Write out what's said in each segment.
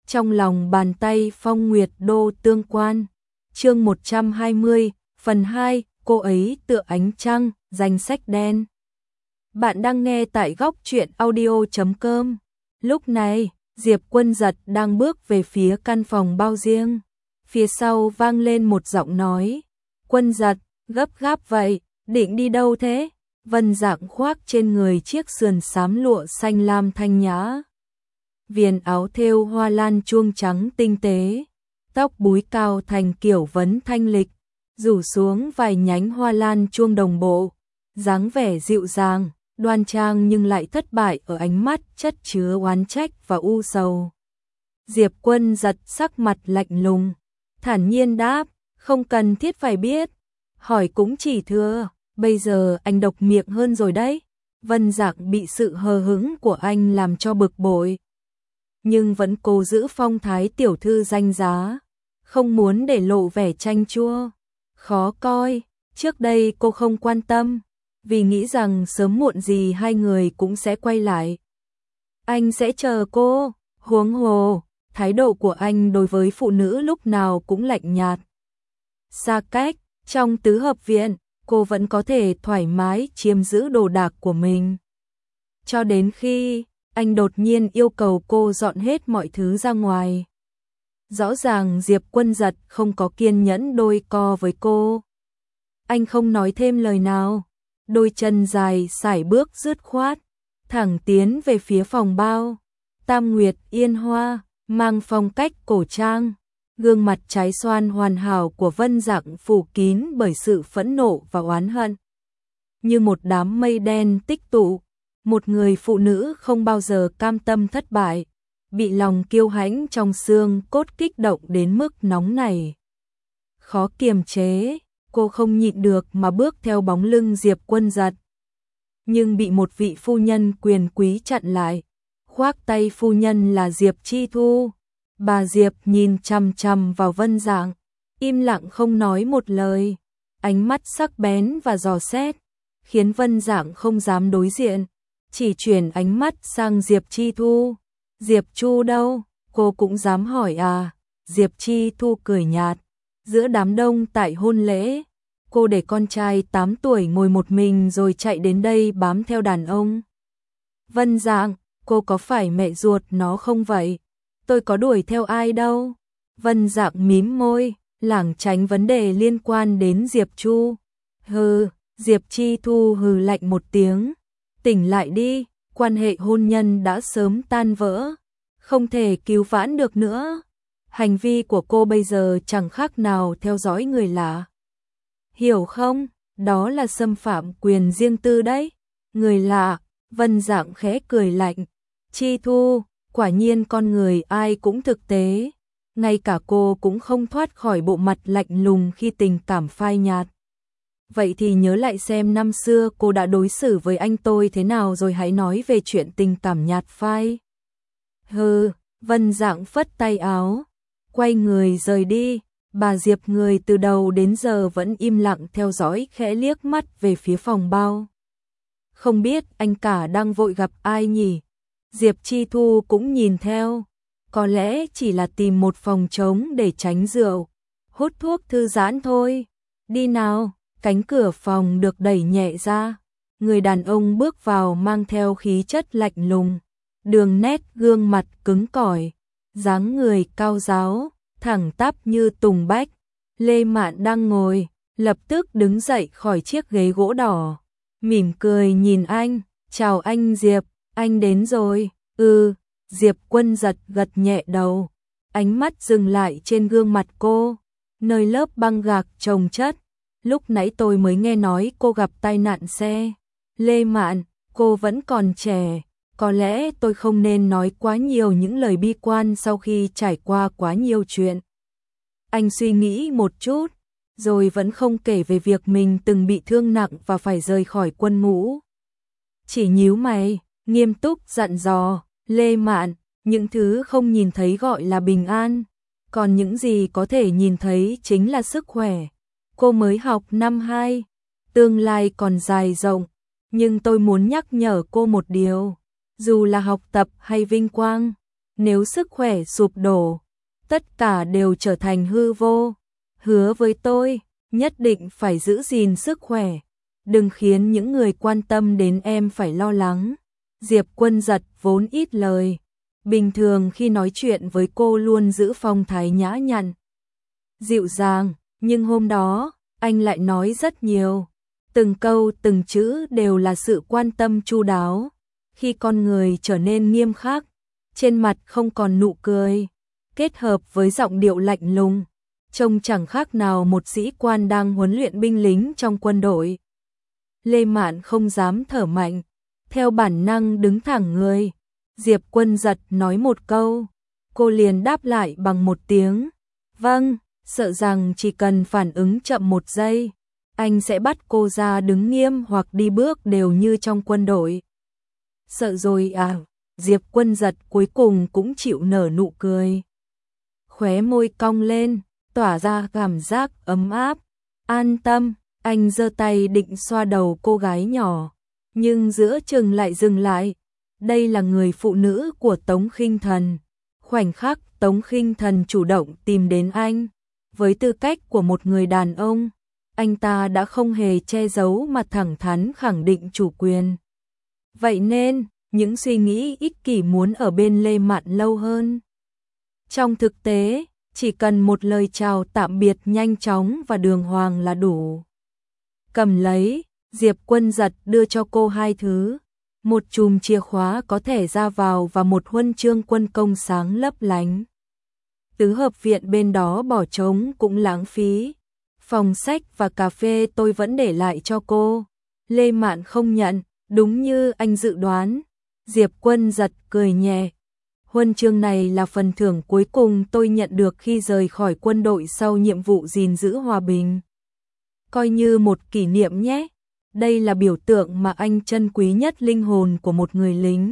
trong lòng bàn tay Phong Nguyệt Đô tương quan. Chương 120, phần 2, cô ấy tựa ánh trăng, danh sách đen. Bạn đang nghe tại góc truyện audio.com. Lúc này, Diệp Quân Giật đang bước về phía căn phòng bao riêng. Phía sau vang lên một giọng nói. Quân Giật, gấp gáp vậy, định đi đâu thế? Vân Dạng khoác trên người chiếc sườn xám lụa xanh lam thanh nhã. Viền áo thêu hoa lan chuông trắng tinh tế. Tóc búi cao thành kiểu vấn thanh lịch, rủ xuống vài nhánh hoa lan chuông đồng bộ. Dáng vẻ dịu dàng, đoan trang nhưng lại thất bại ở ánh mắt chất chứa oán trách và u sầu. Diệp Quân Giật sắc mặt lạnh lùng, thản nhiên đáp, không cần thiết phải biết. Hỏi cũng chỉ thưa, bây giờ anh độc miệng hơn rồi đấy. Vân Dạng bị sự hờ hững của anh làm cho bực bội, nhưng vẫn cố giữ phong thái tiểu thư danh giá, không muốn để lộ vẻ chanh chua, khó coi. Trước đây cô không quan tâm, vì nghĩ rằng sớm muộn gì hai người cũng sẽ quay lại. Anh sẽ chờ cô, huống hồ, thái độ của anh đối với phụ nữ lúc nào cũng lạnh nhạt. Xa cách, trong tứ hợp viện, cô vẫn có thể thoải mái chiếm giữ đồ đạc của mình. Cho đến khi anh đột nhiên yêu cầu cô dọn hết mọi thứ ra ngoài. Rõ ràng Diệp Quân Giật không có kiên nhẫn đôi co với cô. Anh không nói thêm lời nào, đôi chân dài sải bước dứt khoát, thẳng tiến về phía phòng bao. Tam Nguyệt Yên Hoa, mang phong cách cổ trang, gương mặt trái xoan hoàn hảo của Vân Dạng phủ kín bởi sự phẫn nộ và oán hận. Như một đám mây đen tích tụ, một người phụ nữ không bao giờ cam tâm thất bại, bị lòng kiêu hãnh trong xương cốt kích động đến mức nóng này. Khó kiềm chế, cô không nhịn được mà bước theo bóng lưng Diệp Quân Giật. Nhưng bị một vị phu nhân quyền quý chặn lại. Khoác tay phu nhân là Diệp Chi Thu. Bà Diệp nhìn chằm chằm vào Vân Dạng, im lặng không nói một lời. Ánh mắt sắc bén và dò xét, khiến Vân Dạng không dám đối diện, chỉ chuyển ánh mắt sang Diệp Chi Thu. Diệp Chu đâu? Cô cũng dám hỏi à? Diệp Chi Thu cười nhạt. Giữa đám đông tại hôn lễ, cô để con trai 8 tuổi ngồi một mình rồi chạy đến đây bám theo đàn ông. Vân Dạng, cô có phải mẹ ruột nó không vậy? Tôi có đuổi theo ai đâu. Vân Dạng mím môi, lảng tránh vấn đề liên quan đến Diệp Chu. Hừ, Diệp Chi Thu hừ lạnh một tiếng. Tỉnh lại đi, quan hệ hôn nhân đã sớm tan vỡ, không thể cứu vãn được nữa. Hành vi của cô bây giờ chẳng khác nào theo dõi người lạ. Hiểu không? Đó là xâm phạm quyền riêng tư đấy. Người lạ, Vân Dạng khẽ cười lạnh. Chi Thu, quả nhiên con người ai cũng thực tế. Ngay cả cô cũng không thoát khỏi bộ mặt lạnh lùng khi tình cảm phai nhạt. Vậy thì nhớ lại xem năm xưa cô đã đối xử với anh tôi thế nào rồi hãy nói về chuyện tình cảm nhạt phai. Hừ, Vân Dạng phất tay áo, quay người rời đi. Bà Diệp người từ đầu đến giờ vẫn im lặng theo dõi, khẽ liếc mắt về phía phòng bao. Không biết anh cả đang vội gặp ai nhỉ? Diệp Chi Thu cũng nhìn theo, có lẽ chỉ là tìm một phòng trống để tránh rượu, hút thuốc thư giãn thôi. Đi nào. Cánh cửa phòng được đẩy nhẹ ra, người đàn ông bước vào mang theo khí chất lạnh lùng, đường nét gương mặt cứng cỏi, dáng người cao ráo, thẳng tắp như tùng bách. Lê Mạn đang ngồi, lập tức đứng dậy khỏi chiếc ghế gỗ đỏ, mỉm cười nhìn anh, chào anh Diệp, anh đến rồi. Diệp Quân Giật gật nhẹ đầu, ánh mắt dừng lại trên gương mặt cô, nơi lớp băng gạc chồng chất. Lúc nãy tôi mới nghe nói cô gặp tai nạn xe. Lê Mạn, cô vẫn còn trẻ, có lẽ tôi không nên nói quá nhiều những lời bi quan sau khi trải qua quá nhiều chuyện. Anh suy nghĩ một chút, rồi vẫn không kể về việc mình từng bị thương nặng và phải rời khỏi quân ngũ. Chỉ nhíu mày, nghiêm túc dặn dò, Lê Mạn, những thứ không nhìn thấy gọi là bình an, còn những gì có thể nhìn thấy chính là sức khỏe. Cô mới học năm 2, tương lai còn dài rộng, nhưng tôi muốn nhắc nhở cô một điều, dù là học tập hay vinh quang, nếu sức khỏe sụp đổ, tất cả đều trở thành hư vô. Hứa với tôi, nhất định phải giữ gìn sức khỏe, đừng khiến những người quan tâm đến em phải lo lắng. Diệp Quân Giật vốn ít lời, bình thường khi nói chuyện với cô luôn giữ phong thái nhã nhặn, dịu dàng, nhưng hôm đó, anh lại nói rất nhiều. Từng câu từng chữ đều là sự quan tâm chu đáo. Khi con người trở nên nghiêm khắc, trên mặt không còn nụ cười, kết hợp với giọng điệu lạnh lùng, trông chẳng khác nào một sĩ quan đang huấn luyện binh lính trong quân đội. Lê Mạn không dám thở mạnh, theo bản năng đứng thẳng người. Diệp Quân Giật nói một câu, cô liền đáp lại bằng một tiếng vâng, sợ rằng chỉ cần phản ứng chậm một giây, anh sẽ bắt cô ra đứng nghiêm hoặc đi bước đều như trong quân đội. Sợ rồi à? Diệp Quân Giật cuối cùng cũng chịu nở nụ cười. Khóe môi cong lên, tỏa ra cảm giác ấm áp. An tâm, anh giơ tay định xoa đầu cô gái nhỏ, nhưng giữa chừng lại dừng lại. Đây là người phụ nữ của Tống Khinh Thần. Khoảnh khắc Tống Khinh Thần chủ động tìm đến anh, với tư cách của một người đàn ông, anh ta đã không hề che giấu mà thẳng thắn khẳng định chủ quyền. Vậy nên, những suy nghĩ ích kỷ muốn ở bên Lê Mạn lâu hơn. Trong thực tế, chỉ cần một lời chào tạm biệt nhanh chóng và đường hoàng là đủ. Cầm lấy, Diệp Quân Giật đưa cho cô hai thứ. Một chùm chìa khóa có thể ra vào và một huân chương quân công sáng lấp lánh. Tứ hợp viện bên đó bỏ trống cũng lãng phí. Phòng sách và cà phê tôi vẫn để lại cho cô. Lê Mạn không nhận, đúng như anh dự đoán. Diệp Quân Giật cười nhẹ. Huân chương này là phần thưởng cuối cùng tôi nhận được khi rời khỏi quân đội sau nhiệm vụ gìn giữ hòa bình. Coi như một kỷ niệm nhé. Đây là biểu tượng mà anh trân quý nhất linh hồn của một người lính.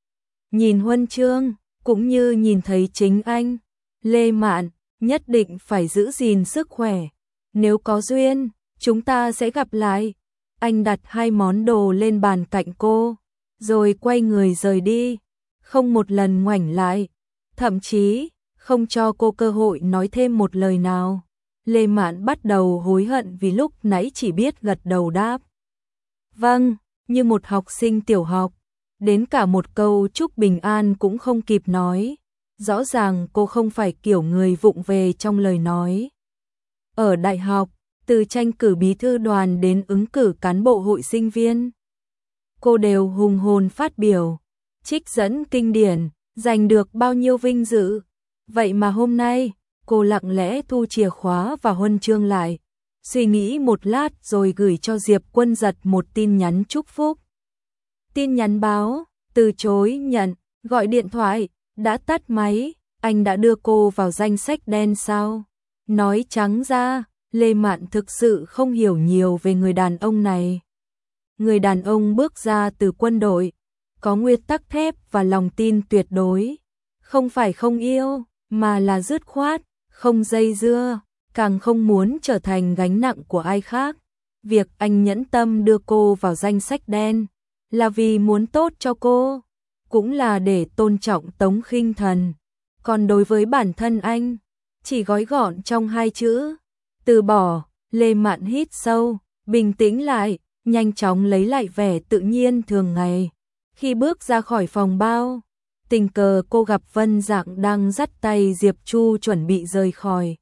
Nhìn huân chương, cũng như nhìn thấy chính anh, Lê Mạn, nhất định phải giữ gìn sức khỏe. Nếu có duyên, chúng ta sẽ gặp lại. Anh đặt hai món đồ lên bàn cạnh cô, rồi quay người rời đi, không một lần ngoảnh lại, thậm chí không cho cô cơ hội nói thêm một lời nào. Lê Mạn bắt đầu hối hận vì lúc nãy chỉ biết gật đầu đáp vâng, như một học sinh tiểu học, đến cả một câu chúc bình an cũng không kịp nói. Rõ ràng cô không phải kiểu người vụng về trong lời nói. Ở đại học, từ tranh cử bí thư đoàn đến ứng cử cán bộ hội sinh viên, cô đều hùng hồn phát biểu, trích dẫn kinh điển, giành được bao nhiêu vinh dự. Vậy mà hôm nay, cô lặng lẽ thu chìa khóa và huân chương lại, suy nghĩ một lát rồi gửi cho Diệp Quân Giật một tin nhắn chúc phúc. Tin nhắn báo, từ chối nhận, gọi điện thoại, đã tắt máy, anh đã đưa cô vào danh sách đen sao? Nói trắng ra, Lê Mạn thực sự không hiểu nhiều về người đàn ông này. Người đàn ông bước ra từ quân đội, có nguyên tắc thép và lòng tin tuyệt đối. Không phải không yêu, mà là dứt khoát, không dây dưa, càng không muốn trở thành gánh nặng của ai khác. Việc anh nhẫn tâm đưa cô vào danh sách đen, là vì muốn tốt cho cô, cũng là để tôn trọng Tống Khinh Thần. Còn đối với bản thân anh, chỉ gói gọn trong hai chữ, từ bỏ. Lê Mạn hít sâu, bình tĩnh lại, nhanh chóng lấy lại vẻ tự nhiên thường ngày. Khi bước ra khỏi phòng bao, tình cờ cô gặp Vân Dạng đang dắt tay Diệp Chu chuẩn bị rời khỏi.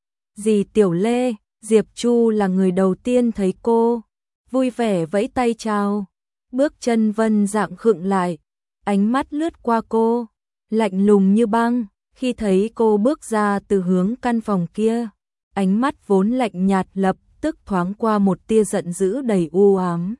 Dì Tiểu Lê, Diệp Chu là người đầu tiên thấy cô, vui vẻ vẫy tay chào. Bước chân Vân Dạng khựng lại, ánh mắt lướt qua cô, lạnh lùng như băng. Khi thấy cô bước ra từ hướng căn phòng kia, ánh mắt vốn lạnh nhạt lập tức thoáng qua một tia giận dữ đầy u ám.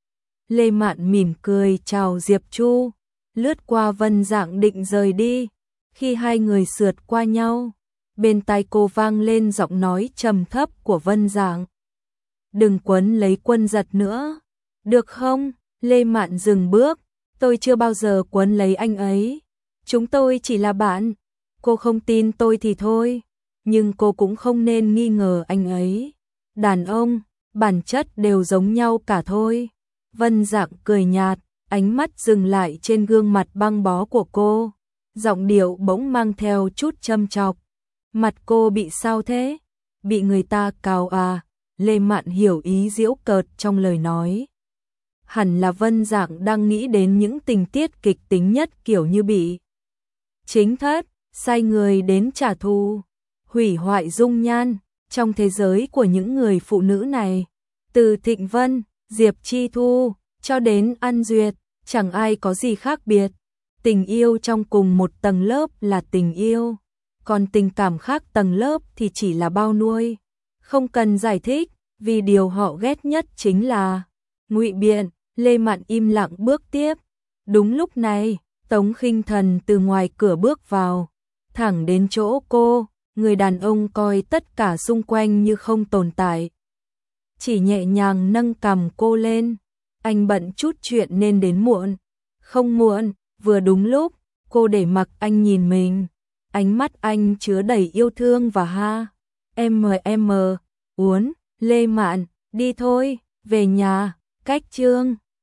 Lê Mạn mỉm cười chào Diệp Chu, lướt qua Vân Dạng định rời đi. Khi hai người sượt qua nhau, bên tai cô vang lên giọng nói trầm thấp của Vân Dạng. Đừng quấn lấy Quân Giật nữa, được không? Lê Mạn dừng bước, tôi chưa bao giờ quấn lấy anh ấy. Chúng tôi chỉ là bạn. Cô không tin tôi thì thôi, nhưng cô cũng không nên nghi ngờ anh ấy. Đàn ông, bản chất đều giống nhau cả thôi. Vân Dạng cười nhạt, ánh mắt dừng lại trên gương mặt băng bó của cô. giọng điệu bỗng mang theo chút châm chọc. Mặt cô bị sao thế? Bị người ta cào à? Lê Mạn hiểu ý giễu cợt trong lời nói. Hẳn là Vân Dạng đang nghĩ đến những tình tiết kịch tính nhất kiểu như bị chính thất, sai người đến trả thù, hủy hoại dung nhan. Trong thế giới của những người phụ nữ này, từ Thịnh Vân, Diệp Chi Thu, cho đến An Duyệt, chẳng ai có gì khác biệt. Tình yêu trong cùng một tầng lớp là tình yêu, còn tình cảm khác tầng lớp thì chỉ là bao nuôi. Không cần giải thích, vì điều họ ghét nhất chính là ngụy biện. Lê Mạn im lặng bước tiếp. Đúng lúc này, Tống Khinh Thần từ ngoài cửa bước vào, thẳng đến chỗ cô. Người đàn ông coi tất cả xung quanh như không tồn tại, chỉ nhẹ nhàng nâng cằm cô lên. Anh bận chút chuyện nên đến muộn. Không muộn, vừa đúng lúc. Cô để mặc anh nhìn mình. Ánh mắt anh chứa đầy yêu thương và ha. Uốn, Lê Mạn, đi thôi, về nhà. Cách chương